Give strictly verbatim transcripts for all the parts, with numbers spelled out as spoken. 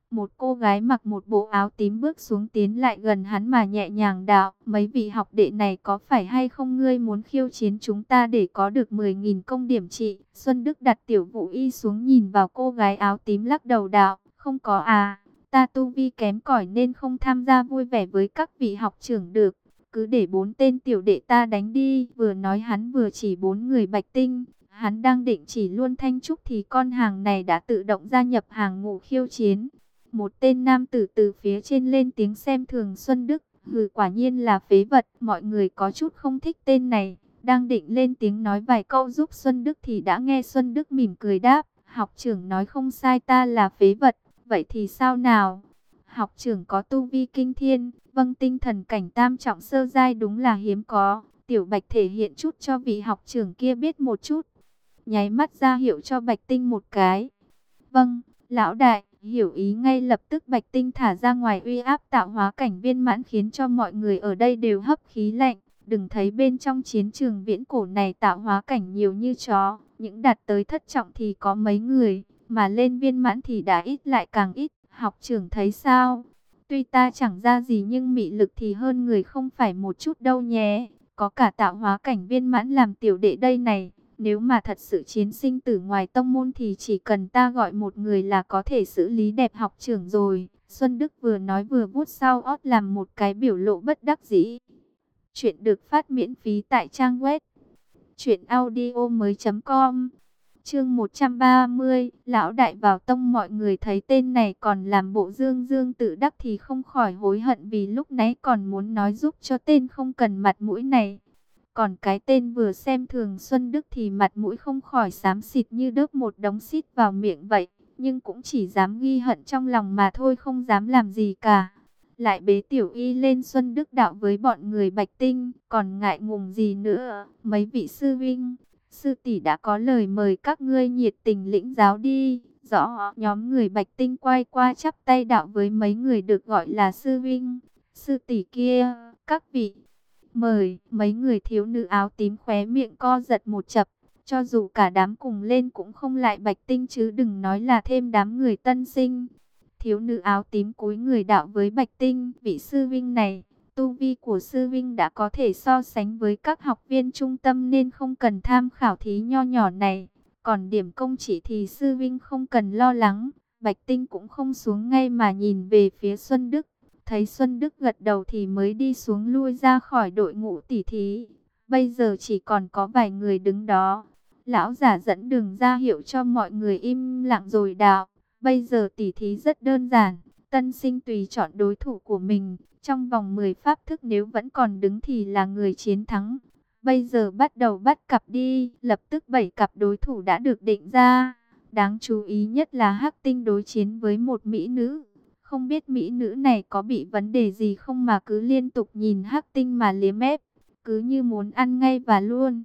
Một cô gái mặc một bộ áo tím bước xuống tiến lại gần hắn mà nhẹ nhàng đạo, mấy vị học đệ này có phải hay không ngươi muốn khiêu chiến chúng ta để có được mười nghìn công điểm trị? Xuân Đức đặt Tiểu Vũ Y xuống nhìn vào cô gái áo tím lắc đầu đạo, không có à, ta tu vi kém cỏi nên không tham gia vui vẻ với các vị học trưởng được, cứ để bốn tên tiểu đệ ta đánh đi. Vừa nói hắn vừa chỉ bốn người Bạch Tinh. Hắn đang định chỉ luôn Thanh Trúc thì con hàng này đã tự động gia nhập hàng ngũ khiêu chiến. Một tên nam tử từ phía trên lên tiếng xem thường Xuân Đức. Hừ, quả nhiên là phế vật. Mọi người có chút không thích tên này. Đang định lên tiếng nói vài câu giúp Xuân Đức thì đã nghe Xuân Đức mỉm cười đáp. Học trưởng nói không sai, ta là phế vật. Vậy thì sao nào? Học trưởng có tu vi kinh thiên. Vâng, tinh thần cảnh tam trọng sơ giai đúng là hiếm có. Tiểu Bạch thể hiện chút cho vị học trưởng kia biết một chút. Nháy mắt ra hiệu cho Bạch Tinh một cái. Vâng, lão đại, hiểu ý ngay. Lập tức Bạch Tinh thả ra ngoài uy áp tạo hóa cảnh viên mãn khiến cho mọi người ở đây đều hấp khí lạnh. Đừng thấy bên trong chiến trường viễn cổ này tạo hóa cảnh nhiều như chó, những đạt tới thất trọng thì có mấy người, mà lên viên mãn thì đã ít lại càng ít. Học trưởng thấy sao? Tuy ta chẳng ra gì nhưng mị lực thì hơn người không phải một chút đâu nhé. Có cả tạo hóa cảnh viên mãn làm tiểu đệ đây này. Nếu mà thật sự chiến sinh tử ngoài tông môn thì chỉ cần ta gọi một người là có thể xử lý đẹp học trưởng rồi. Xuân Đức vừa nói vừa vuốt sau ót làm một cái biểu lộ bất đắc dĩ. Chuyện được phát miễn phí tại trang web truyện audio mới chấm com. Chương một trăm ba mươi, lão đại vào tông. Mọi người thấy tên này còn làm bộ dương dương tự đắc thì không khỏi hối hận vì lúc nãy còn muốn nói giúp cho tên không cần mặt mũi này. Còn cái tên vừa xem thường Xuân Đức thì mặt mũi không khỏi xám xịt như đớp một đống xít vào miệng vậy. Nhưng cũng chỉ dám ghi hận trong lòng mà thôi, không dám làm gì cả. Lại bế Tiểu Y lên. Xuân Đức đạo với bọn người Bạch Tinh, còn ngại ngùng gì nữa. Mấy vị sư vinh, sư tỷ đã có lời mời các ngươi nhiệt tình lĩnh giáo đi. Rõ. Nhóm người Bạch Tinh quay qua chắp tay đạo với mấy người được gọi là sư vinh, sư tỷ kia. Các vị mời. Mấy người thiếu nữ áo tím khóe miệng co giật một chập. Cho dù cả đám cùng lên cũng không lại Bạch Tinh, chứ đừng nói là thêm đám người tân sinh. Thiếu nữ áo tím cúi người đạo với Bạch Tinh, vị sư vinh này, tu vi của sư vinh đã có thể so sánh với các học viên trung tâm nên không cần tham khảo thí nho nhỏ này. Còn điểm công chỉ thì sư vinh không cần lo lắng. Bạch Tinh cũng không xuống ngay mà nhìn về phía Xuân Đức. Thấy Xuân Đức gật đầu thì mới đi xuống lui ra khỏi đội ngũ tỉ thí. Bây giờ chỉ còn có vài người đứng đó. Lão giả dẫn đường ra hiệu cho mọi người im lặng rồi đạo. Bây giờ tỉ thí rất đơn giản. Tân sinh tùy chọn đối thủ của mình. Trong vòng mười pháp thức nếu vẫn còn đứng thì là người chiến thắng. Bây giờ bắt đầu bắt cặp đi. Lập tức bảy cặp đối thủ đã được định ra. Đáng chú ý nhất là Hắc Tinh đối chiến với một mỹ nữ. Không biết mỹ nữ này có bị vấn đề gì không mà cứ liên tục nhìn Hắc Tinh mà liếm ép, cứ như muốn ăn ngay và luôn.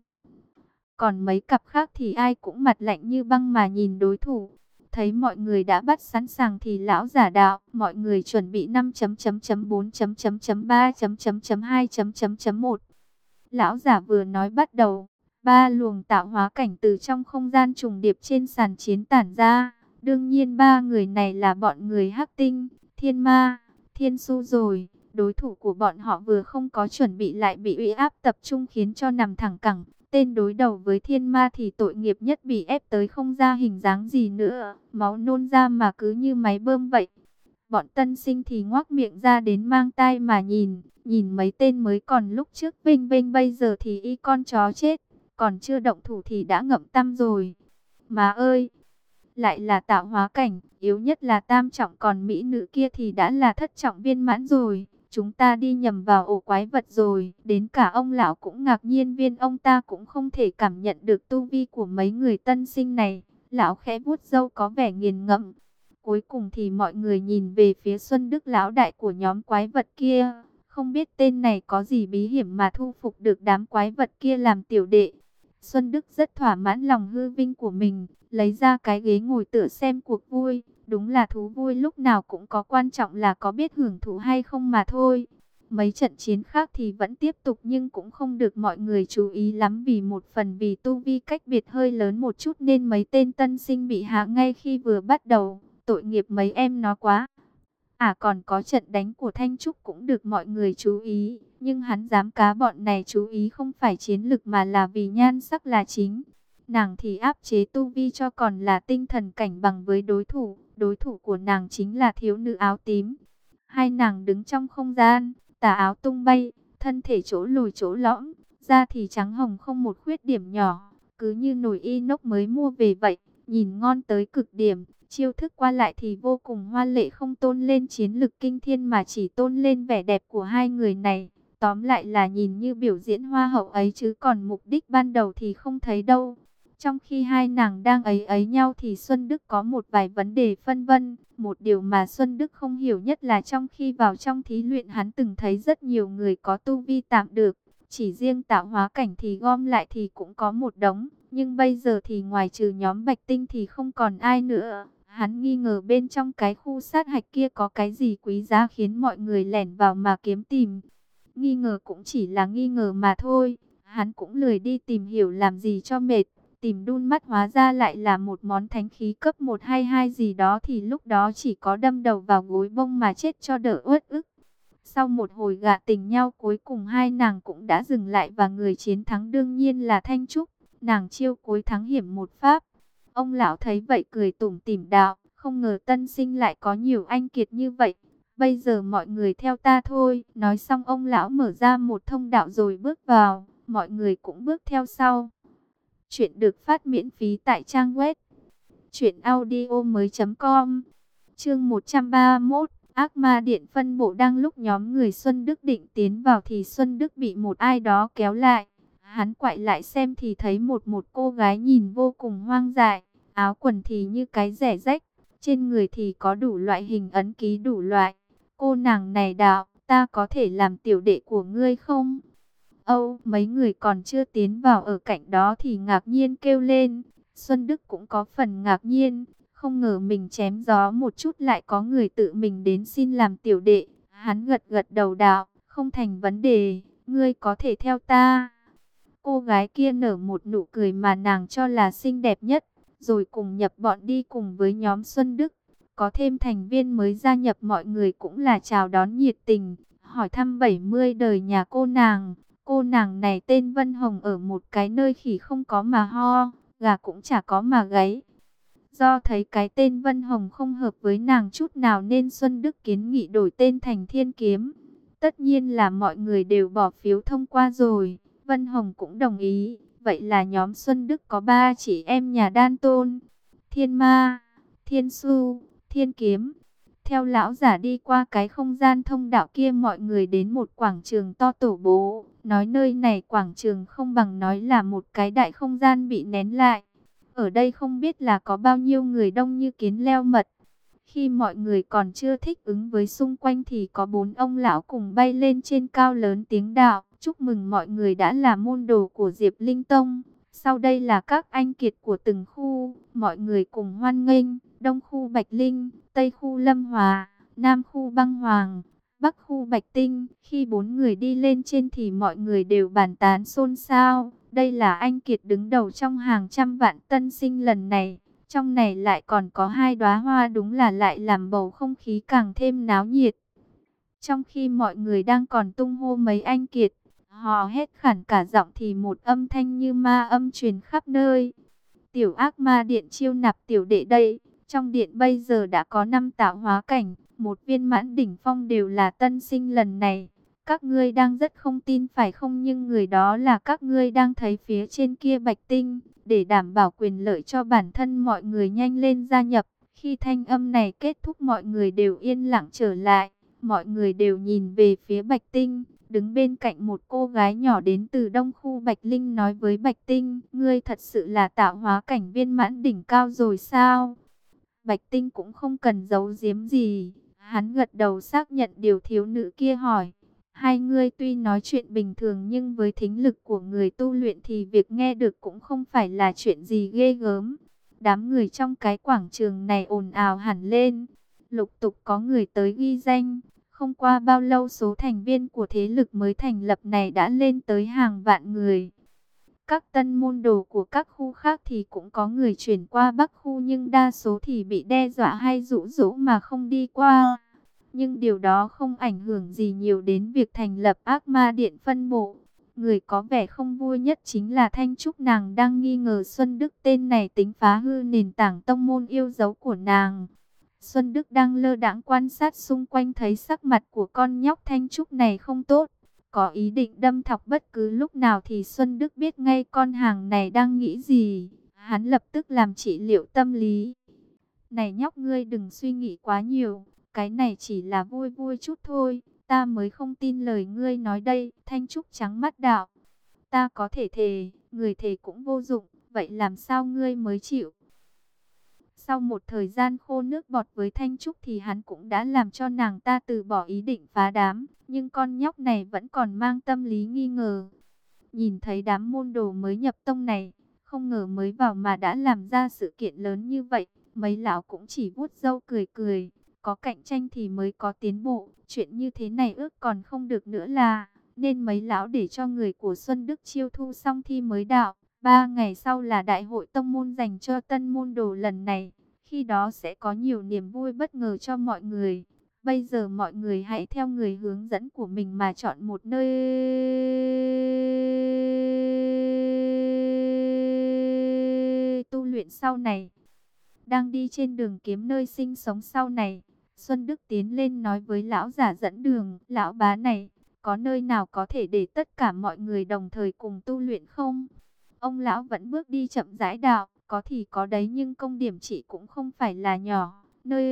Còn mấy cặp khác thì ai cũng mặt lạnh như băng mà nhìn đối thủ. Thấy mọi người đã bắt sẵn sàng thì lão giả đạo, mọi người chuẩn bị năm chấm chấm chấm bốn chấm chấm chấm ba chấm chấm chấm hai chấm chấm chấm một. Lão giả vừa nói bắt đầu, ba luồng tạo hóa cảnh từ trong không gian trùng điệp trên sàn chiến tản ra. Đương nhiên ba người này là bọn người Hắc Tinh, Thiên Ma, Thiên Su rồi. Đối thủ của bọn họ vừa không có chuẩn bị lại bị uy áp tập trung khiến cho nằm thẳng cẳng. Tên đối đầu với Thiên Ma thì tội nghiệp nhất, bị ép tới không ra hình dáng gì nữa, máu nôn ra mà cứ như máy bơm vậy. Bọn tân sinh thì ngoác miệng ra đến mang tai mà nhìn, nhìn mấy tên mới còn lúc trước vinh vinh bây giờ thì y con chó chết, còn chưa động thủ thì đã ngậm tăm rồi. Má ơi! Lại là tạo hóa cảnh, yếu nhất là tam trọng, còn mỹ nữ kia thì đã là thất trọng viên mãn rồi. Chúng ta đi nhầm vào ổ quái vật rồi. Đến cả ông lão cũng ngạc nhiên, viên ông ta cũng không thể cảm nhận được tu vi của mấy người tân sinh này. Lão khẽ vuốt râu có vẻ nghiền ngẫm. Cuối cùng thì mọi người nhìn về phía Xuân Đức, lão đại của nhóm quái vật kia. Không biết tên này có gì bí hiểm mà thu phục được đám quái vật kia làm tiểu đệ. Xuân Đức rất thỏa mãn lòng hư vinh của mình, lấy ra cái ghế ngồi tựa xem cuộc vui. Đúng là thú vui lúc nào cũng có, quan trọng là có biết hưởng thụ hay không mà thôi. Mấy trận chiến khác thì vẫn tiếp tục nhưng cũng không được mọi người chú ý lắm, vì một phần vì tu vi cách biệt hơi lớn một chút nên mấy tên tân sinh bị hạ ngay khi vừa bắt đầu. Tội nghiệp mấy em nó quá. À còn có trận đánh của Thanh Trúc cũng được mọi người chú ý, nhưng hắn dám cá bọn này chú ý không phải chiến lực mà là vì nhan sắc là chính. Nàng thì áp chế tu vi cho còn là tinh thần cảnh bằng với đối thủ, đối thủ của nàng chính là thiếu nữ áo tím. Hai nàng đứng trong không gian, tà áo tung bay, thân thể chỗ lồi chỗ lõm, da thì trắng hồng không một khuyết điểm nhỏ, cứ như nồi inox mới mua về vậy, nhìn ngon tới cực điểm. Chiêu thức qua lại thì vô cùng hoa lệ, không tôn lên chiến lực kinh thiên mà chỉ tôn lên vẻ đẹp của hai người này. Tóm lại là nhìn như biểu diễn hoa hậu ấy chứ còn mục đích ban đầu thì không thấy đâu. Trong khi hai nàng đang ấy ấy nhau thì Xuân Đức có một vài vấn đề phân vân. Một điều mà Xuân Đức không hiểu nhất là trong khi vào trong thí luyện hắn từng thấy rất nhiều người có tu vi tạm được. Chỉ riêng tạo hóa cảnh thì gom lại thì cũng có một đống. Nhưng bây giờ thì ngoài trừ nhóm Bạch Tinh thì không còn ai nữa. Hắn nghi ngờ bên trong cái khu sát hạch kia có cái gì quý giá khiến mọi người lẻn vào mà kiếm tìm. Nghi ngờ cũng chỉ là nghi ngờ mà thôi. Hắn cũng lười đi tìm hiểu làm gì cho mệt. Tìm đun mắt hóa ra lại là một món thánh khí cấp một hay hai gì đó thì lúc đó chỉ có đâm đầu vào gối bông mà chết cho đỡ uất ức. Sau một hồi gạ tình nhau cuối cùng hai nàng cũng đã dừng lại và người chiến thắng đương nhiên là Thanh Trúc. Nàng chiêu cuối thắng hiểm một pháp. Ông lão thấy vậy cười tủm tỉm đạo, không ngờ tân sinh lại có nhiều anh kiệt như vậy. Bây giờ mọi người theo ta thôi. Nói xong ông lão mở ra một thông đạo rồi bước vào, mọi người cũng bước theo sau. Chuyện được phát miễn phí tại trang web truyện audio mới chấm com. Chương một trăm ba mươi mốt, Ác Ma Điện phân bộ. Đang lúc nhóm người Xuân Đức định tiến vào thì Xuân Đức bị một ai đó kéo lại. Hắn quay lại xem thì thấy một một cô gái nhìn vô cùng hoang dại, áo quần thì như cái rẻ rách, trên người thì có đủ loại hình ấn ký đủ loại. Cô nàng này đạo, ta có thể làm tiểu đệ của ngươi không? Âu, mấy người còn chưa tiến vào ở cạnh đó thì ngạc nhiên kêu lên. Xuân Đức cũng có phần ngạc nhiên, không ngờ mình chém gió một chút lại có người tự mình đến xin làm tiểu đệ. Hắn gật gật đầu đạo, không thành vấn đề, ngươi có thể theo ta. Cô gái kia nở một nụ cười mà nàng cho là xinh đẹp nhất, rồi cùng nhập bọn đi cùng với nhóm Xuân Đức. Có thêm thành viên mới gia nhập mọi người cũng là chào đón nhiệt tình, hỏi thăm bảy mươi đời nhà cô nàng. Cô nàng này tên Vân Hồng, ở một cái nơi khỉ không có mà ho, gà cũng chả có mà gáy. Do thấy cái tên Vân Hồng không hợp với nàng chút nào nên Xuân Đức kiến nghị đổi tên thành Thiên Kiếm. Tất nhiên là mọi người đều bỏ phiếu thông qua rồi. Vân Hồng cũng đồng ý. Vậy là nhóm Xuân Đức có ba chị em nhà Đan Tôn: Thiên Ma, Thiên Su, Thiên Kiếm. Theo lão giả đi qua cái không gian thông đạo kia, mọi người đến một quảng trường to tổ bố. Nói nơi này quảng trường không bằng nói là một cái đại không gian bị nén lại. Ở đây không biết là có bao nhiêu người, đông như kiến leo mật. Khi mọi người còn chưa thích ứng với xung quanh thì có bốn ông lão cùng bay lên trên cao lớn tiếng đạo: chúc mừng mọi người đã là môn đồ của Diệp Linh Tông. Sau đây là các anh kiệt của từng khu, mọi người cùng hoan nghênh. Đông khu Bạch Linh, Tây khu Lâm Hòa, Nam khu Băng Hoàng, Bắc khu Bạch Tinh. Khi bốn người đi lên trên thì mọi người đều bàn tán xôn xao. Đây là anh kiệt đứng đầu trong hàng trăm vạn tân sinh lần này. Trong này lại còn có hai đóa hoa, đúng là lại làm bầu không khí càng thêm náo nhiệt. Trong khi mọi người đang còn tung hô mấy anh kiệt, hò hét khản cả giọng thì một âm thanh như ma âm truyền khắp nơi: tiểu ác ma điện chiêu nạp tiểu đệ đây. Trong điện bây giờ đã có năm tạo hóa cảnh, một viên mãn đỉnh phong đều là tân sinh lần này. Các ngươi đang rất không tin phải không? Nhưng người đó là các ngươi đang thấy phía trên kia Bạch Tinh. Để đảm bảo quyền lợi cho bản thân mọi người nhanh lên gia nhập. Khi thanh âm này kết thúc mọi người đều yên lặng trở lại. Mọi người đều nhìn về phía Bạch Tinh. Đứng bên cạnh một cô gái nhỏ đến từ đông khu Bạch Linh nói với Bạch Tinh: ngươi thật sự là tạo hóa cảnh viên mãn đỉnh cao rồi sao? Bạch Tinh cũng không cần giấu giếm gì. Hắn gật đầu xác nhận điều thiếu nữ kia hỏi. Hai người tuy nói chuyện bình thường nhưng với thính lực của người tu luyện thì việc nghe được cũng không phải là chuyện gì ghê gớm. Đám người trong cái quảng trường này ồn ào hẳn lên. Lục tục có người tới ghi danh. Không qua bao lâu số thành viên của thế lực mới thành lập này đã lên tới hàng vạn người. Các tân môn đồ của các khu khác thì cũng có người chuyển qua Bắc khu, nhưng đa số thì bị đe dọa hay dụ dỗ mà không đi qua. nhưng điều đó không ảnh hưởng gì nhiều đến việc thành lập Ác Ma Điện phân bộ. Người có vẻ không vui nhất chính là Thanh Trúc, nàng đang nghi ngờ Xuân Đức tên này tính phá hư nền tảng tông môn yêu dấu của nàng. Xuân Đức đang lơ đãng quan sát xung quanh, thấy sắc mặt của con nhóc Thanh Trúc này không tốt, có ý định đâm thọc bất cứ lúc nào, thì Xuân Đức biết ngay con hàng này đang nghĩ gì. Hắn lập tức làm trị liệu tâm lý. Này nhóc, ngươi đừng suy nghĩ quá nhiều, cái này chỉ là vui vui chút thôi, ta mới không tin lời ngươi nói đây. Thanh Trúc trắng mắt đạo, ta có thể thề, người thề cũng vô dụng, vậy làm sao ngươi mới chịu? Sau một thời gian khô nước bọt với Thanh Trúc thì hắn cũng đã làm cho nàng ta từ bỏ ý định phá đám, nhưng con nhóc này vẫn còn mang tâm lý nghi ngờ. Nhìn thấy đám môn đồ mới nhập tông này, không ngờ mới vào mà đã làm ra sự kiện lớn như vậy, mấy lão cũng chỉ vuốt râu cười cười, có cạnh tranh thì mới có tiến bộ, chuyện như thế này ước còn không được nữa là, nên mấy lão để cho người của Xuân Đức chiêu thu xong thi mới đạo. Ba ngày sau là đại hội tông môn dành cho tân môn đồ lần này, khi đó sẽ có nhiều niềm vui bất ngờ cho mọi người. Bây giờ mọi người hãy theo người hướng dẫn của mình mà chọn một nơi tu luyện sau này. Đang đi trên đường kiếm nơi sinh sống sau này, Xuân Đức tiến lên nói với lão giả dẫn đường, lão bá này, có nơi nào có thể để tất cả mọi người đồng thời cùng tu luyện không? Ông lão vẫn bước đi chậm rãi đạo, có thì có đấy, nhưng công điểm chị cũng không phải là nhỏ. Nơi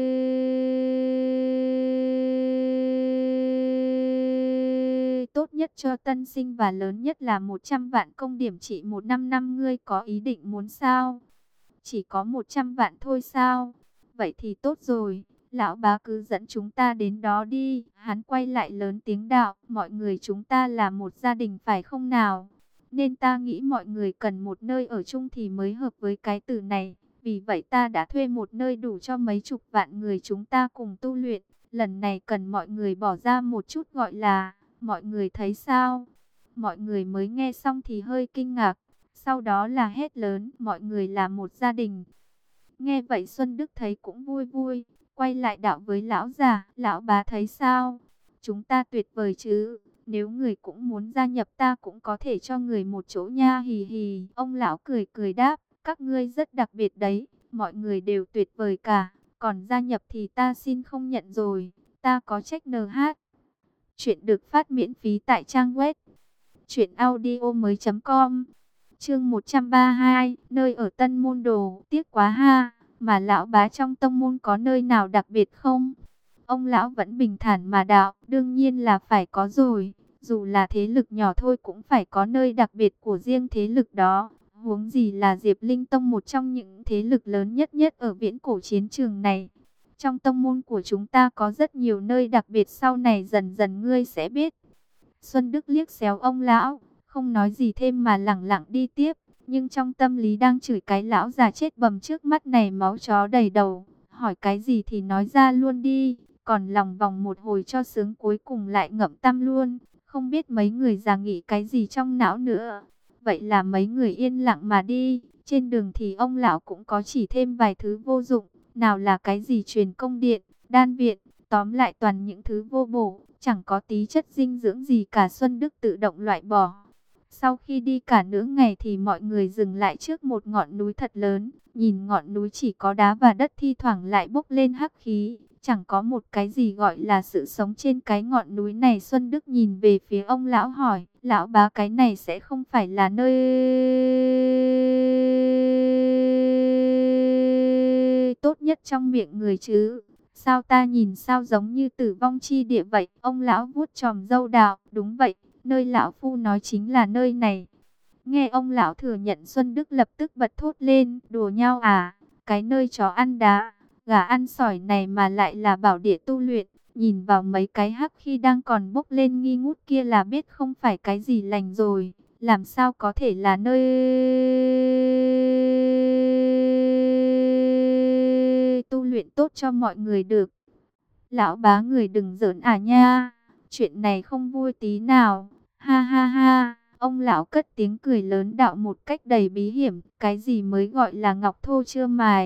tốt nhất cho tân sinh và lớn nhất là một trăm vạn công điểm trị một năm năm, ngươi có ý định muốn sao? Chỉ có một trăm vạn thôi sao? Vậy thì tốt rồi, lão bá cứ dẫn chúng ta đến đó đi. Hắn quay lại lớn tiếng đạo, mọi người chúng ta là một gia đình phải không nào? Nên ta nghĩ mọi người cần một nơi ở chung thì mới hợp với cái từ này. Vì vậy ta đã thuê một nơi đủ cho mấy chục vạn người chúng ta cùng tu luyện. Lần này cần mọi người bỏ ra một chút, gọi là, mọi người thấy sao? Mọi người mới nghe xong thì hơi kinh ngạc. Sau đó là hét lớn, mọi người là một gia đình. Nghe vậy Xuân Đức thấy cũng vui vui, quay lại đạo với lão già, lão bá thấy sao? Chúng ta tuyệt vời chứ, nếu người cũng muốn gia nhập ta cũng có thể cho người một chỗ nha, hì hì. Ông lão cười cười đáp, các ngươi rất đặc biệt đấy, mọi người đều tuyệt vời cả, còn gia nhập thì ta xin không nhận rồi, ta có trách en hát. Chuyện được phát miễn phí tại trang web truyện audio mới chấm com. Chương một trăm ba mươi hai, nơi ở Tân Môn Đồ. Tiếc quá ha, mà lão bá trong tông môn có nơi nào đặc biệt không? Ông lão vẫn bình thản mà đạo, đương nhiên là phải có rồi, dù là thế lực nhỏ thôi cũng phải có nơi đặc biệt của riêng thế lực đó. Huống gì là Diệp Linh Tông, một trong những thế lực lớn nhất nhất ở viễn cổ chiến trường này. Trong tông môn của chúng ta có rất nhiều nơi đặc biệt, sau này dần dần ngươi sẽ biết. Xuân Đức liếc xéo ông lão, không nói gì thêm mà lẳng lặng đi tiếp, nhưng trong tâm lý đang chửi cái lão già chết bầm trước mắt này máu chó đầy đầu, hỏi cái gì thì nói ra luôn đi, còn lòng vòng một hồi cho sướng cuối cùng lại ngậm tăm luôn, không biết mấy người già nghĩ cái gì trong não nữa. Vậy là mấy người yên lặng mà đi, trên đường thì ông lão cũng có chỉ thêm vài thứ vô dụng, nào là cái gì truyền công điện, đan viện, tóm lại toàn những thứ vô bổ, chẳng có tí chất dinh dưỡng gì cả. Xuân Đức tự động loại bỏ. Sau khi đi cả nửa ngày thì mọi người dừng lại trước một ngọn núi thật lớn. Nhìn ngọn núi chỉ có đá và đất, thi thoảng lại bốc lên hắc khí. Chẳng có một cái gì gọi là sự sống trên cái ngọn núi này. Xuân Đức nhìn về phía ông lão hỏi, lão bá, cái này sẽ không phải là nơi tốt nhất trong miệng người chứ? Sao ta nhìn sao giống như tử vong chi địa vậy? Ông lão vuốt chòm râu đạo, đúng vậy, nơi lão phu nói chính là nơi này. Nghe ông lão thừa nhận, Xuân Đức lập tức bật thốt lên, đùa nhau à? Cái nơi chó ăn đá, gà ăn sỏi này mà lại là bảo địa tu luyện. Nhìn vào mấy cái hắc khi đang còn bốc lên nghi ngút kia là biết không phải cái gì lành rồi. Làm sao có thể là nơi tu luyện tốt cho mọi người được? Lão bá, người đừng giỡn à nha, chuyện này không vui tí nào. Ha ha ha, ông lão cất tiếng cười lớn đạo một cách đầy bí hiểm. Cái gì mới gọi là ngọc thô chưa mài?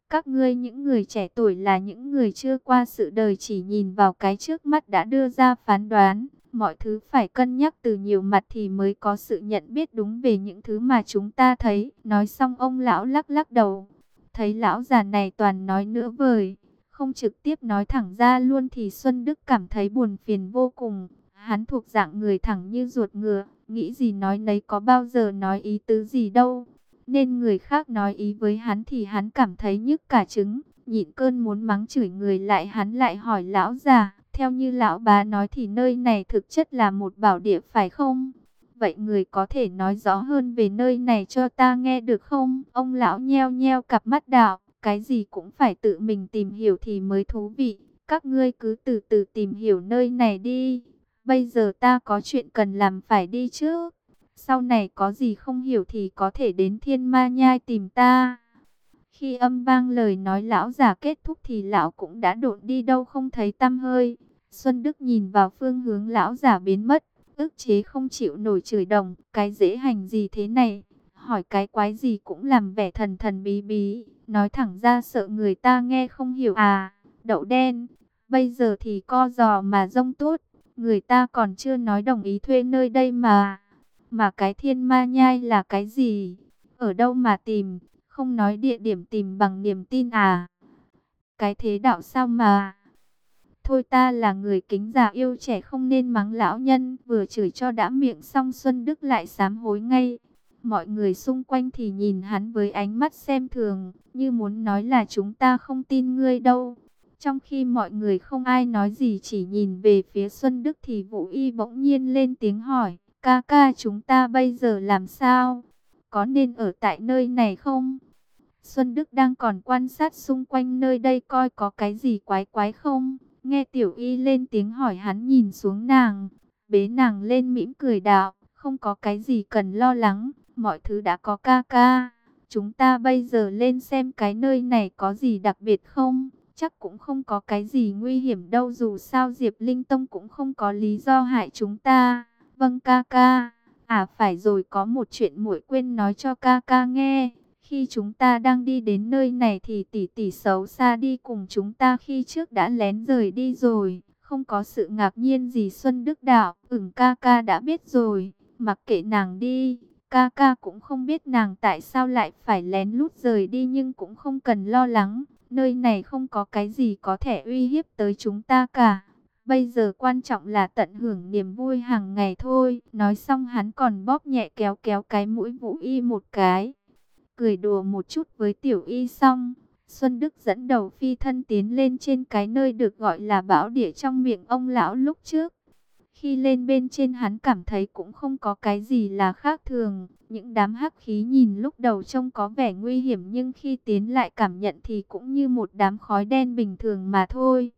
Các ngươi những người trẻ tuổi là những người chưa qua sự đời, chỉ nhìn vào cái trước mắt đã đưa ra phán đoán. Mọi thứ phải cân nhắc từ nhiều mặt thì mới có sự nhận biết đúng về những thứ mà chúng ta thấy. Nói xong ông lão lắc lắc đầu. Thấy lão già này toàn nói nửa vời, không trực tiếp nói thẳng ra luôn thì Xuân Đức cảm thấy buồn phiền vô cùng. Hắn thuộc dạng người thẳng như ruột ngựa, nghĩ gì nói nấy, có bao giờ nói ý tứ gì đâu. Nên người khác nói ý với hắn thì hắn cảm thấy nhức cả trứng, nhịn cơn muốn mắng chửi người lại. Hắn lại hỏi lão già, theo như lão bá nói thì nơi này thực chất là một bảo địa phải không? Vậy người có thể nói rõ hơn về nơi này cho ta nghe được không? Ông lão nheo nheo cặp mắt đạo, cái gì cũng phải tự mình tìm hiểu thì mới thú vị. Các ngươi cứ từ từ tìm hiểu nơi này đi. Bây giờ ta có chuyện cần làm phải đi trước. Sau này có gì không hiểu thì có thể đến Thiên Ma Nhai tìm ta. Khi âm vang lời nói lão già kết thúc thì lão cũng đã độn đi đâu không thấy tăm hơi. Xuân Đức nhìn vào phương hướng lão già biến mất, ức chế không chịu nổi chửi đồng, cái dễ hành gì thế này, hỏi cái quái gì cũng làm vẻ thần thần bí bí, nói thẳng ra sợ người ta nghe không hiểu à. Đậu đen, bây giờ thì co giò mà rông tốt, người ta còn chưa nói đồng ý thuê nơi đây mà. Mà cái Thiên Ma Nhai là cái gì? Ở đâu mà tìm? Không nói địa điểm tìm bằng niềm tin à? Cái thế đạo sao mà? Thôi ta là người kính già yêu trẻ không nên mắng lão nhân. Vừa chửi cho đã miệng xong Xuân Đức lại sám hối ngay. Mọi người xung quanh thì nhìn hắn với ánh mắt xem thường, như muốn nói là chúng ta không tin ngươi đâu. Trong khi mọi người không ai nói gì chỉ nhìn về phía Xuân Đức thì Vũ Y bỗng nhiên lên tiếng hỏi, ca ca chúng ta bây giờ làm sao? Có nên ở tại nơi này không? Xuân Đức đang còn quan sát xung quanh nơi đây coi có cái gì quái quái không. Nghe Tiểu Y lên tiếng hỏi hắn nhìn xuống nàng, bế nàng lên mỉm cười đạo, không có cái gì cần lo lắng, mọi thứ đã có ca ca. Chúng ta bây giờ lên xem cái nơi này có gì đặc biệt không? Chắc cũng không có cái gì nguy hiểm đâu, dù sao Diệp Linh Tông cũng không có lý do hại chúng ta. Vâng ca ca. À phải rồi, có một chuyện muội quên nói cho ca ca nghe. Khi chúng ta đang đi đến nơi này thì tỷ tỷ xấu xa đi cùng chúng ta khi trước đã lén rời đi rồi. Không có sự ngạc nhiên gì Xuân Đức đạo. Ừm ca ca đã biết rồi, mặc kệ nàng đi. Ca ca cũng không biết nàng tại sao lại phải lén lút rời đi, nhưng cũng không cần lo lắng. Nơi này không có cái gì có thể uy hiếp tới chúng ta cả. Bây giờ quan trọng là tận hưởng niềm vui hàng ngày thôi. Nói xong hắn còn bóp nhẹ kéo kéo cái mũi Vũ Y một cái, cười đùa một chút với Tiểu Y xong, Xuân Đức dẫn đầu phi thân tiến lên trên cái nơi được gọi là bảo địa trong miệng ông lão lúc trước. Khi lên bên trên hắn cảm thấy cũng không có cái gì là khác thường. Những đám hắc khí nhìn lúc đầu trông có vẻ nguy hiểm, nhưng khi tiến lại cảm nhận thì cũng như một đám khói đen bình thường mà thôi.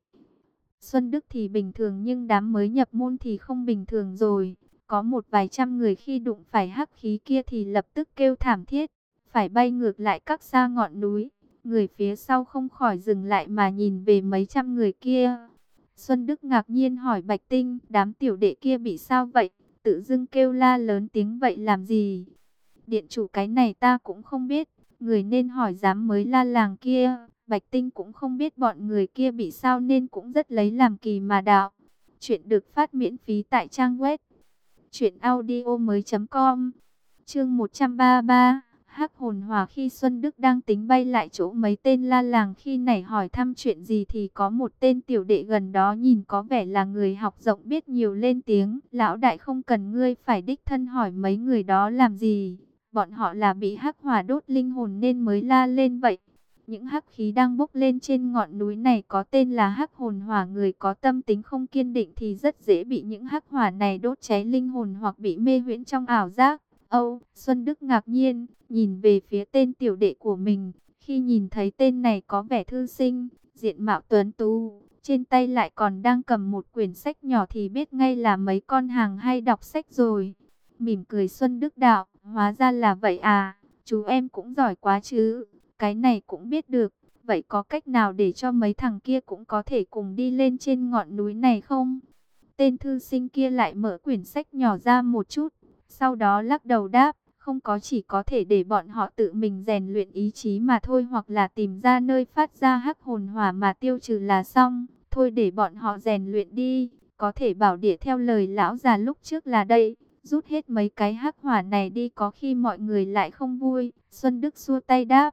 Xuân Đức thì bình thường nhưng đám mới nhập môn thì không bình thường rồi. Có một vài trăm người khi đụng phải hắc khí kia thì lập tức kêu thảm thiết, phải bay ngược lại các xa ngọn núi. Người phía sau không khỏi dừng lại mà nhìn về mấy trăm người kia. Xuân Đức ngạc nhiên hỏi Bạch Tinh, đám tiểu đệ kia bị sao vậy? Tự dưng kêu la lớn tiếng vậy làm gì? Điện chủ cái này ta cũng không biết, người nên hỏi dám mới la làng kia. Bạch Tinh cũng không biết bọn người kia bị sao nên cũng rất lấy làm kỳ mà đạo. Chuyện được phát miễn phí tại trang web truyện audio mới chấm com. Chương một trăm ba mươi ba, Hắc Hồn Hỏa. Khi Xuân Đức đang tính bay lại chỗ mấy tên la làng khi nãy hỏi thăm chuyện gì thì có một tên tiểu đệ gần đó nhìn có vẻ là người học rộng biết nhiều lên tiếng, lão đại không cần ngươi phải đích thân hỏi mấy người đó làm gì, bọn họ là bị hắc hỏa đốt linh hồn nên mới la lên vậy. Những hắc khí đang bốc lên trên ngọn núi này có tên là hắc hồn hỏa, người có tâm tính không kiên định thì rất dễ bị những hắc hỏa này đốt cháy linh hồn hoặc bị mê huyễn trong ảo giác. Âu, Xuân Đức ngạc nhiên, nhìn về phía tên tiểu đệ của mình, khi nhìn thấy tên này có vẻ thư sinh, diện mạo tuấn tú, trên tay lại còn đang cầm một quyển sách nhỏ thì biết ngay là mấy con hàng hay đọc sách rồi. Mỉm cười Xuân Đức đạo, hóa ra là vậy à, chú em cũng giỏi quá chứ, cái này cũng biết được, vậy có cách nào để cho mấy thằng kia cũng có thể cùng đi lên trên ngọn núi này không? Tên thư sinh kia lại mở quyển sách nhỏ ra một chút, sau đó lắc đầu đáp, không có, chỉ có thể để bọn họ tự mình rèn luyện ý chí mà thôi, hoặc là tìm ra nơi phát ra hắc hồn hỏa mà tiêu trừ là xong. Thôi để bọn họ rèn luyện đi, có thể bảo địa theo lời lão già lúc trước là đây, rút hết mấy cái hắc hỏa này đi có khi mọi người lại không vui. Xuân Đức xua tay đáp.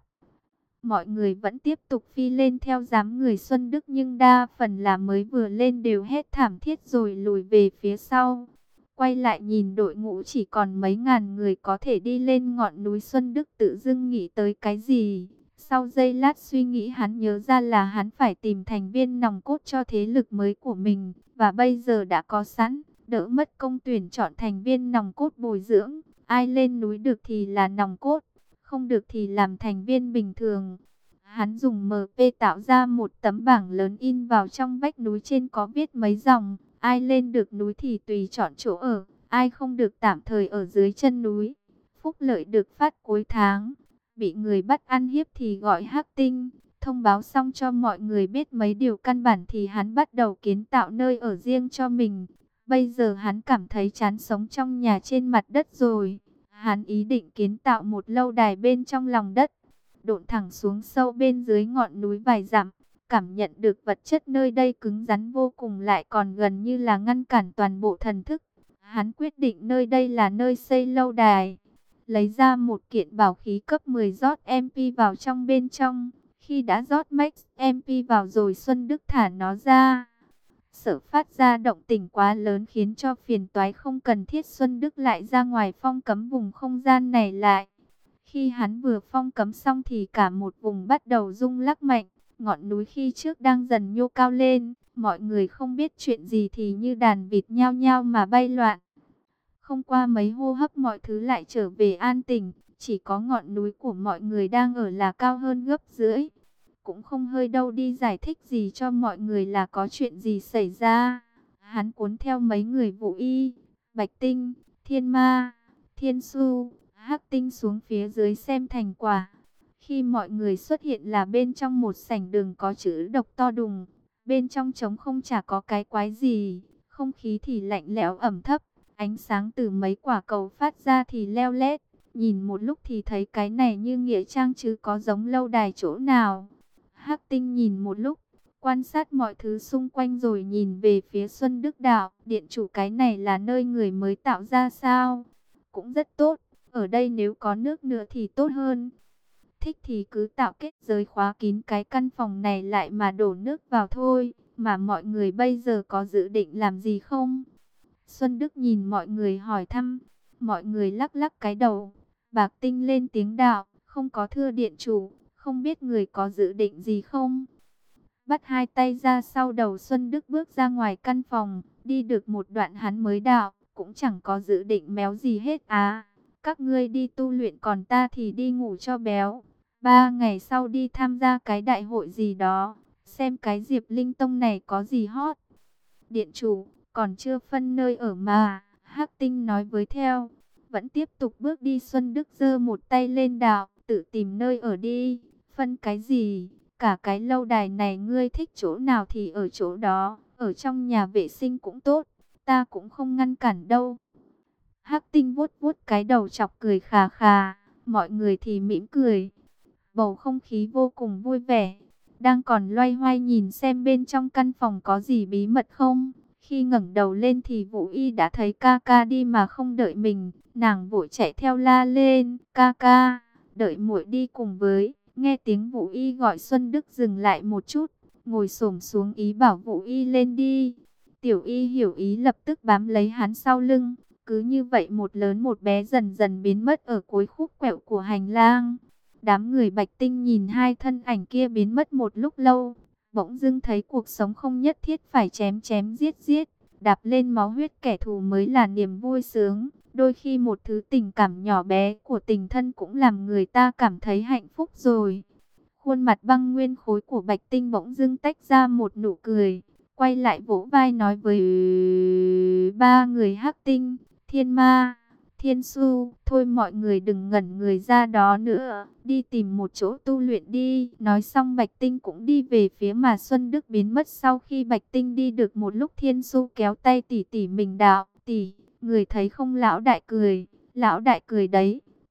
Mọi người vẫn tiếp tục phi lên theo dám người Xuân Đức, nhưng đa phần là mới vừa lên đều hét thảm thiết rồi lùi về phía sau. Quay lại nhìn đội ngũ chỉ còn mấy ngàn người có thể đi lên ngọn núi, Xuân Đức tự dưng nghĩ tới cái gì. Sau giây lát suy nghĩ, hắn nhớ ra là hắn phải tìm thành viên nòng cốt cho thế lực mới của mình, và bây giờ đã có sẵn, đỡ mất công tuyển chọn thành viên nòng cốt bồi dưỡng. Ai lên núi được thì là nòng cốt, không được thì làm thành viên bình thường. Hắn dùng em pê tạo ra một tấm bảng lớn in vào trong vách núi, trên có viết mấy dòng: ai lên được núi thì tùy chọn chỗ ở, ai không được tạm thời ở dưới chân núi. Phúc lợi được phát cuối tháng, bị người bắt ăn hiếp thì gọi hắc tinh. Thông báo xong cho mọi người biết mấy điều căn bản thì hắn bắt đầu kiến tạo nơi ở riêng cho mình. Bây giờ hắn cảm thấy chán sống trong nhà trên mặt đất rồi. Hắn ý định kiến tạo một lâu đài bên trong lòng đất, độn thẳng xuống sâu bên dưới ngọn núi vài dặm. Cảm nhận được vật chất nơi đây cứng rắn vô cùng, lại còn gần như là ngăn cản toàn bộ thần thức. Hắn quyết định nơi đây là nơi xây lâu đài. Lấy ra một kiện bảo khí cấp mười rót em pê vào trong bên trong. Khi đã rót max em pê vào rồi, Xuân Đức thả nó ra. Sợ phát ra động tĩnh quá lớn khiến cho phiền toái không cần thiết, Xuân Đức lại ra ngoài phong cấm vùng không gian này lại. Khi hắn vừa phong cấm xong thì cả một vùng bắt đầu rung lắc mạnh. Ngọn núi khi trước đang dần nhô cao lên, mọi người không biết chuyện gì thì như đàn vịt nhao nhao mà bay loạn. Không qua mấy hô hấp mọi thứ lại trở về an tĩnh, chỉ có ngọn núi của mọi người đang ở là cao hơn gấp rưỡi. Cũng không hơi đâu đi giải thích gì cho mọi người là có chuyện gì xảy ra. Hắn cuốn theo mấy người Vũ Y, Bạch Tinh, Thiên Ma, Thiên Su, Hắc Tinh xuống phía dưới xem thành quả. Khi mọi người xuất hiện là bên trong một sảnh đường có chữ độc to đùng. Bên trong trống không, chả có cái quái gì. Không khí thì lạnh lẽo ẩm thấp. Ánh sáng từ mấy quả cầu phát ra thì leo lét. Nhìn một lúc thì thấy cái này như nghĩa trang chứ có giống lâu đài chỗ nào. Hắc Tinh nhìn một lúc, quan sát mọi thứ xung quanh rồi nhìn về phía Xuân Đức đạo. Điện chủ, cái này là nơi người mới tạo ra sao? Cũng rất tốt. Ở đây nếu có nước nữa thì tốt hơn. Thích thì cứ tạo kết giới khóa kín cái căn phòng này lại mà đổ nước vào thôi. Mà mọi người bây giờ có dự định làm gì không? Xuân Đức nhìn mọi người hỏi thăm. Mọi người lắc lắc cái đầu. Bạc Tinh lên tiếng đạo: không có thưa điện chủ. Không biết người có dự định gì không? Bắt hai tay ra sau đầu, Xuân Đức bước ra ngoài căn phòng. Đi được một đoạn hắn mới đạo: cũng chẳng có dự định méo gì hết à. Các ngươi đi tu luyện, còn ta thì đi ngủ cho béo. Ba ngày sau đi tham gia cái đại hội gì đó, xem cái Diệp Linh Tông này có gì hot. Điện chủ, còn chưa phân nơi ở mà, Hắc Tinh nói với theo. Vẫn tiếp tục bước đi, Xuân Đức giơ một tay lên đạo: tự tìm nơi ở đi, phân cái gì, cả cái lâu đài này ngươi thích chỗ nào thì ở chỗ đó, ở trong nhà vệ sinh cũng tốt, ta cũng không ngăn cản đâu. Hắc Tinh vuốt vuốt cái đầu chọc cười khà khà, mọi người thì mỉm cười. Bầu không khí vô cùng vui vẻ. Đang còn loay hoay nhìn xem bên trong căn phòng có gì bí mật không, khi ngẩng đầu lên thì Vũ Y đã thấy ca ca đi mà không đợi mình. Nàng vội chạy theo la lên: ca ca, đợi muội đi cùng với. Nghe tiếng Vũ Y gọi, Xuân Đức dừng lại một chút, ngồi xổm xuống ý bảo Vũ Y lên đi. Tiểu Y hiểu ý, lập tức bám lấy hắn sau lưng. Cứ như vậy một lớn một bé dần dần biến mất ở cuối khúc quẹo của hành lang. Đám người Bạch Tinh nhìn hai thân ảnh kia biến mất một lúc lâu, bỗng dưng thấy cuộc sống không nhất thiết phải chém chém giết giết, đạp lên máu huyết kẻ thù mới là niềm vui sướng. Đôi khi một thứ tình cảm nhỏ bé của tình thân cũng làm người ta cảm thấy hạnh phúc rồi. Khuôn mặt băng nguyên khối của Bạch Tinh bỗng dưng tách ra một nụ cười, quay lại vỗ vai nói với ba người Hắc Tinh, Thiên Ma, Thiên Su: thôi mọi người đừng ngẩn người ra đó nữa, đi tìm một chỗ tu luyện đi. Nói xong Bạch Tinh cũng đi về phía mà Xuân Đức biến mất. Sau khi Bạch Tinh đi được một lúc, Thiên Su kéo tay tỷ tỷ mình đạo: tỷ, người thấy không, lão đại cười, lão đại cười đấy,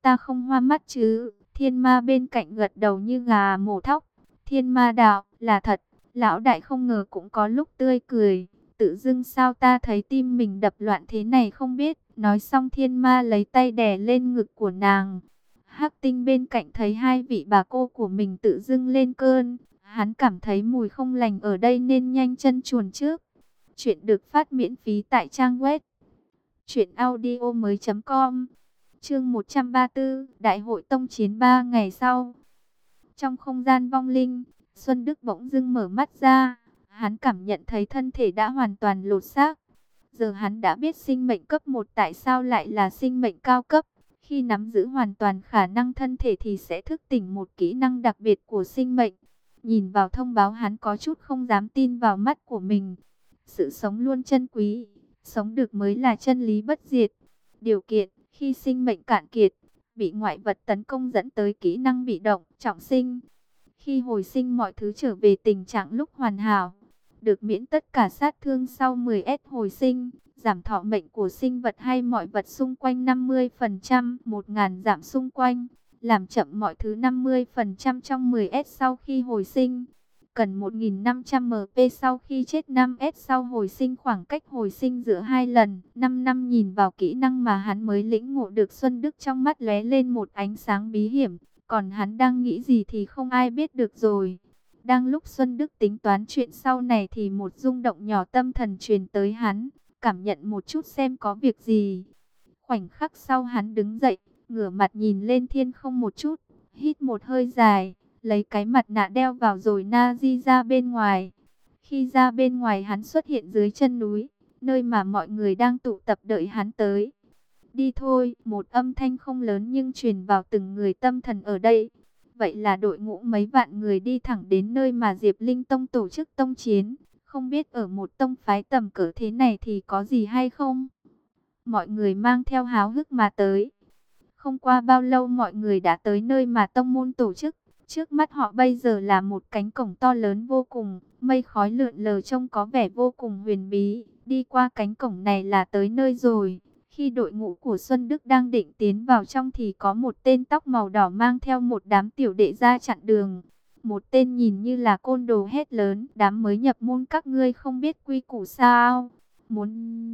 ta không hoa mắt chứ? Thiên ma bên cạnh gật đầu như gà mổ thóc. Thiên ma đạo, là thật. Lão đại không ngờ cũng có lúc tươi cười. Tự dưng sao ta thấy tim mình đập loạn thế này không biết. Nói xong thiên ma lấy tay đè lên ngực của nàng. Hắc Tinh bên cạnh thấy hai vị bà cô của mình tự dưng lên cơn. Hắn cảm thấy mùi không lành ở đây nên nhanh chân chuồn trước. Chuyện được phát miễn phí tại trang web truyện audio mới chấm com. Chương một trăm ba mươi tư, Đại hội tông chiến ba ngày sau. Trong không gian vong linh, Xuân Đức bỗng dưng mở mắt ra. Hắn cảm nhận thấy thân thể đã hoàn toàn lột xác. Giờ hắn đã biết sinh mệnh cấp một tại sao lại là sinh mệnh cao cấp. Khi nắm giữ hoàn toàn khả năng thân thể thì sẽ thức tỉnh một kỹ năng đặc biệt của sinh mệnh. Nhìn vào thông báo hắn có chút không dám tin vào mắt của mình. Sự sống luôn chân quý, sống được mới là chân lý bất diệt. Điều kiện, khi sinh mệnh cạn kiệt, bị ngoại vật tấn công dẫn tới kỹ năng bị động, trọng sinh. Khi hồi sinh mọi thứ trở về tình trạng lúc hoàn hảo, được miễn tất cả sát thương sau mười S hồi sinh, giảm thọ mệnh của sinh vật hay mọi vật xung quanh năm mươi phần trăm, một nghìn giảm xung quanh, làm chậm mọi thứ năm mươi phần trăm trong mười S sau khi hồi sinh. Cần một nghìn năm trăm M P sau khi chết, năm S sau hồi sinh, khoảng cách hồi sinh giữa hai lần. năm năm nhìn vào kỹ năng mà hắn mới lĩnh ngộ được, Xuân Đức trong mắt lóe lên một ánh sáng bí hiểm. Còn hắn đang nghĩ gì thì không ai biết được rồi. Đang lúc Xuân Đức tính toán chuyện sau này thì một rung động nhỏ tâm thần truyền tới hắn. Cảm nhận một chút xem có việc gì. Khoảnh khắc sau hắn đứng dậy, ngửa mặt nhìn lên thiên không một chút, hít một hơi dài. Lấy cái mặt nạ đeo vào rồi na di ra bên ngoài. Khi ra bên ngoài hắn xuất hiện dưới chân núi, nơi mà mọi người đang tụ tập đợi hắn tới. Đi thôi, một âm thanh không lớn nhưng truyền vào từng người tâm thần ở đây. Vậy là đội ngũ mấy vạn người đi thẳng đến nơi mà Diệp Linh Tông tổ chức tông chiến. Không biết ở một tông phái tầm cỡ thế này thì có gì hay không? Mọi người mang theo háo hức mà tới. Không qua bao lâu mọi người đã tới nơi mà tông môn tổ chức. Trước mắt họ bây giờ là một cánh cổng to lớn vô cùng, mây khói lượn lờ trông có vẻ vô cùng huyền bí. Đi qua cánh cổng này là tới nơi rồi. Khi đội ngũ của Xuân Đức đang định tiến vào trong thì có một tên tóc màu đỏ mang theo một đám tiểu đệ ra chặn đường. Một tên nhìn như là côn đồ hét lớn: đám mới nhập môn các ngươi không biết quy củ sao? Muốn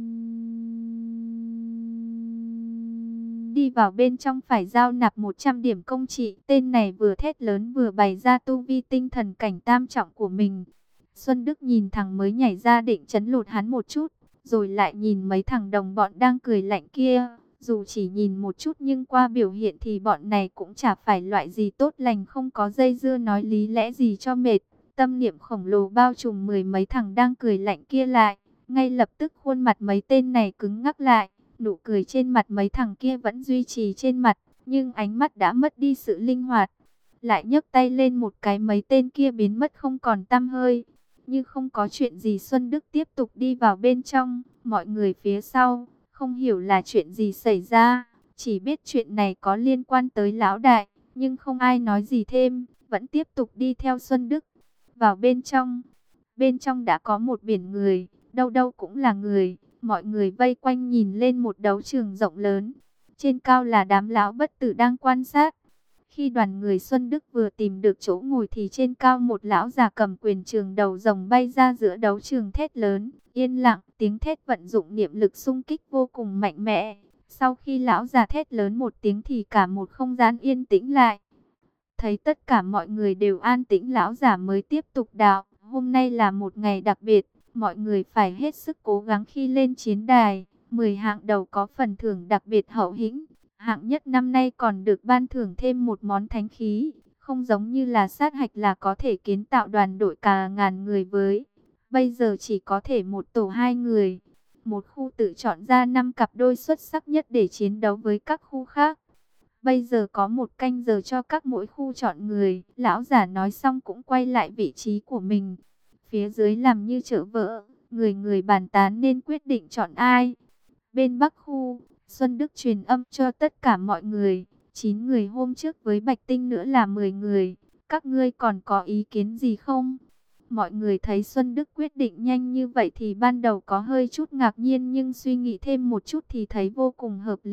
đi vào bên trong phải giao nạp một trăm điểm công trị. Tên này vừa thét lớn vừa bày ra tu vi tinh thần cảnh tam trọng của mình. Xuân Đức nhìn thằng mới nhảy ra định trấn lột hắn một chút, rồi lại nhìn mấy thằng đồng bọn đang cười lạnh kia. Dù chỉ nhìn một chút nhưng qua biểu hiện thì bọn này cũng chả phải loại gì tốt lành, không có dây dưa nói lý lẽ gì cho mệt. Tâm niệm khổng lồ bao trùm mười mấy thằng đang cười lạnh kia lại. Ngay lập tức khuôn mặt mấy tên này cứng ngắc lại. Nụ cười trên mặt mấy thằng kia vẫn duy trì trên mặt, nhưng ánh mắt đã mất đi sự linh hoạt. Lại nhấc tay lên một cái, mấy tên kia biến mất không còn tăm hơi. Như không có chuyện gì, Xuân Đức tiếp tục đi vào bên trong. Mọi người phía sau không hiểu là chuyện gì xảy ra, chỉ biết chuyện này có liên quan tới lão đại, nhưng không ai nói gì thêm, vẫn tiếp tục đi theo Xuân Đức. Vào bên trong, bên trong đã có một biển người, đâu đâu cũng là người. Mọi người vây quanh nhìn lên một đấu trường rộng lớn. Trên cao là đám lão bất tử đang quan sát. Khi đoàn người Xuân Đức vừa tìm được chỗ ngồi thì trên cao một lão già cầm quyền trường đầu rồng bay ra giữa đấu trường thét lớn. Yên lặng, tiếng thét vận dụng niệm lực xung kích vô cùng mạnh mẽ. Sau khi lão già thét lớn một tiếng thì cả một không gian yên tĩnh lại. Thấy tất cả mọi người đều an tĩnh, lão già mới tiếp tục đạo: hôm nay là một ngày đặc biệt. Mọi người phải hết sức cố gắng khi lên chiến đài. mười hạng đầu có phần thưởng đặc biệt hậu hĩnh. Hạng nhất năm nay còn được ban thưởng thêm một món thánh khí. Không giống như là sát hạch là có thể kiến tạo đoàn đội cả ngàn người với. Bây giờ chỉ có thể một tổ hai người. Một khu tự chọn ra năm cặp đôi xuất sắc nhất để chiến đấu với các khu khác. Bây giờ có một canh giờ cho các mỗi khu chọn người. Lão giả nói xong cũng quay lại vị trí của mình. Phía dưới làm như chợ vỡ, người người bàn tán nên quyết định chọn ai. Bên Bắc khu, Xuân Đức truyền âm cho tất cả mọi người. chín người hôm trước với Bạch Tinh nữa là mười người. Các ngươi còn có ý kiến gì không? Mọi người thấy Xuân Đức quyết định nhanh như vậy thì ban đầu có hơi chút ngạc nhiên, nhưng suy nghĩ thêm một chút thì thấy vô cùng hợp lý.